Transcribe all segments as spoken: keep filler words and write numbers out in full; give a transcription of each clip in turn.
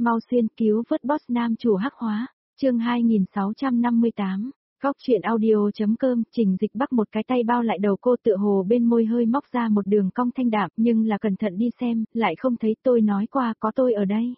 mau xuyên cứu vớt boss nam chủ hắc hóa, chương hai nghìn sáu trăm năm mươi tám, góc chuyện audio.com, Trình Dịch Bắc một cái tay bao lại đầu cô tựa hồ bên môi hơi móc ra một đường cong thanh đạm, nhưng là cẩn thận đi xem, lại không thấy tôi nói qua có tôi ở đây.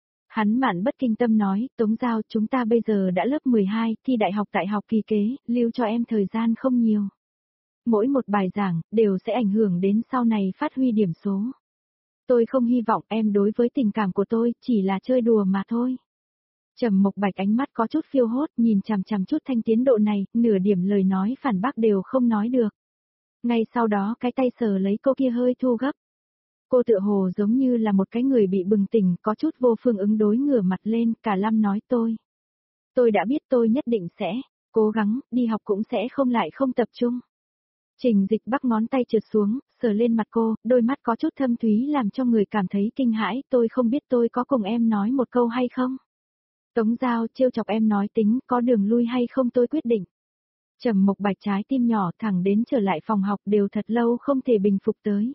Hắn mạn bất kinh tâm nói, Tống Giao chúng ta bây giờ đã lớp mười hai, thi đại học tại học kỳ kế, lưu cho em thời gian không nhiều. Mỗi một bài giảng, đều sẽ ảnh hưởng đến sau này phát huy điểm số. Tôi không hy vọng em đối với tình cảm của tôi, chỉ là chơi đùa mà thôi. Trầm Mộc Bạch ánh mắt có chút phiêu hốt, nhìn chằm chằm chút thanh tiến độ này, nửa điểm lời nói phản bác đều không nói được. Ngay sau đó cái tay sờ lấy cô kia hơi thu gấp. Cô tựa hồ giống như là một cái người bị bừng tỉnh, có chút vô phương ứng đối, ngửa mặt lên, cả lâm nói tôi. Tôi đã biết tôi nhất định sẽ, cố gắng, đi học cũng sẽ không lại không tập trung. Trình Dịch Bắc ngón tay trượt xuống, sờ lên mặt cô, đôi mắt có chút thâm thúy làm cho người cảm thấy kinh hãi, tôi không biết tôi có cùng em nói một câu hay không. Tống Giao trêu chọc em nói tính, có đường lui hay không tôi quyết định. Trầm Mộc Bạch trái tim nhỏ thẳng đến trở lại phòng học đều thật lâu không thể bình phục tới.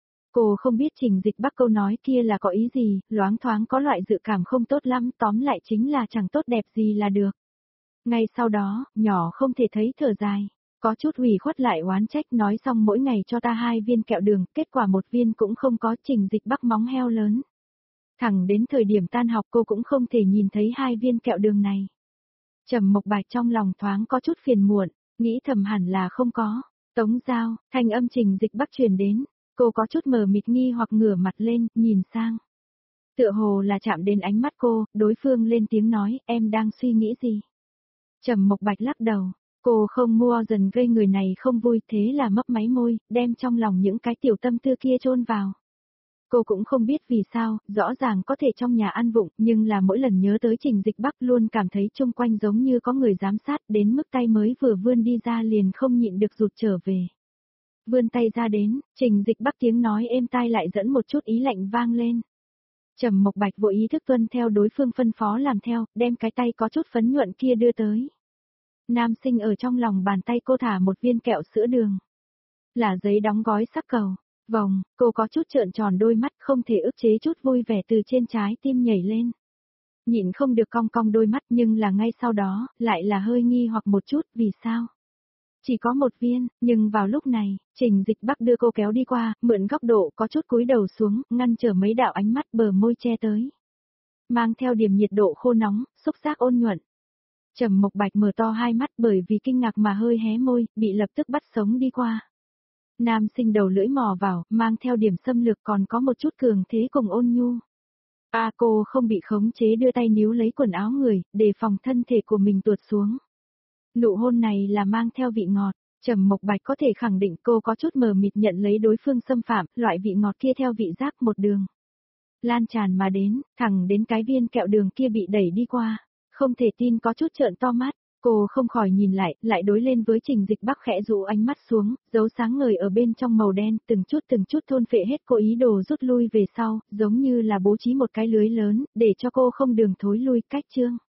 Cô không biết Trình Dịch Bắc câu nói kia là có ý gì, loáng thoáng có loại dự cảm không tốt lắm, tóm lại chính là chẳng tốt đẹp gì là được. Ngay sau đó, nhỏ không thể thấy thở dài, có chút ủy khuất lại oán trách, nói xong mỗi ngày cho ta hai viên kẹo đường, kết quả một viên cũng không có. Trình Dịch Bắc móng heo lớn. Thẳng đến thời điểm tan học cô cũng không thể nhìn thấy hai viên kẹo đường này. Trầm Mộc Bạch trong lòng thoáng có chút phiền muộn, nghĩ thầm hẳn là không có. Tống Giao, thanh âm Trình Dịch Bắc truyền đến. Cô có chút mờ mịt nghi hoặc ngửa mặt lên, nhìn sang. Tựa hồ là chạm đến ánh mắt cô, đối phương lên tiếng nói, em đang suy nghĩ gì? Trầm Mộc Bạch lắc đầu, cô không mua dần gây người này không vui, thế là mấp máy môi, đem trong lòng những cái tiểu tâm tư kia chôn vào. Cô cũng không biết vì sao, rõ ràng có thể trong nhà ăn vụng, nhưng là mỗi lần nhớ tới Trình Dịch Bắc luôn cảm thấy chung quanh giống như có người giám sát, đến mức tay mới vừa vươn đi ra liền không nhịn được rụt trở về. Vươn tay ra đến, Trình Dịch Bắc tiếng nói êm tai lại dẫn một chút ý lạnh vang lên. Trầm Mộc Bạch vội ý thức tuân theo đối phương phân phó làm theo, đem cái tay có chút phấn nhuận kia đưa tới. Nam sinh ở trong lòng bàn tay cô thả một viên kẹo sữa đường. Là giấy đóng gói sắc cầu, vòng, cô có chút trợn tròn đôi mắt, không thể ức chế chút vui vẻ từ trên trái tim nhảy lên. Nhịn không được cong cong đôi mắt, nhưng là ngay sau đó, lại là hơi nghi hoặc một chút, vì sao? Chỉ có một viên, nhưng vào lúc này, Trình Dịch Bắc đưa cô kéo đi qua, mượn góc độ có chút cúi đầu xuống, ngăn trở mấy đạo ánh mắt bờ môi che tới. Mang theo điểm nhiệt độ khô nóng, xúc giác ôn nhuận. Trầm Mộc Bạch mở to hai mắt bởi vì kinh ngạc mà hơi hé môi, bị lập tức bắt sống đi qua. Nam sinh đầu lưỡi mò vào, mang theo điểm xâm lược còn có một chút cường thế cùng ôn nhu. A cô không bị khống chế đưa tay níu lấy quần áo người, để phòng thân thể của mình tuột xuống. Nụ hôn này là mang theo vị ngọt, Trầm Mộc Bạch có thể khẳng định cô có chút mờ mịt nhận lấy đối phương xâm phạm, loại vị ngọt kia theo vị giác một đường lan tràn mà đến, thẳng đến cái viên kẹo đường kia bị đẩy đi qua, không thể tin có chút trợn to mắt, cô không khỏi nhìn lại, lại đối lên với Trình Dịch Bắc khẽ dụ ánh mắt xuống, dấu sáng ngời ở bên trong màu đen, từng chút từng chút thôn phệ hết cô, ý đồ rút lui về sau, giống như là bố trí một cái lưới lớn, để cho cô không đường thối lui. Cách chương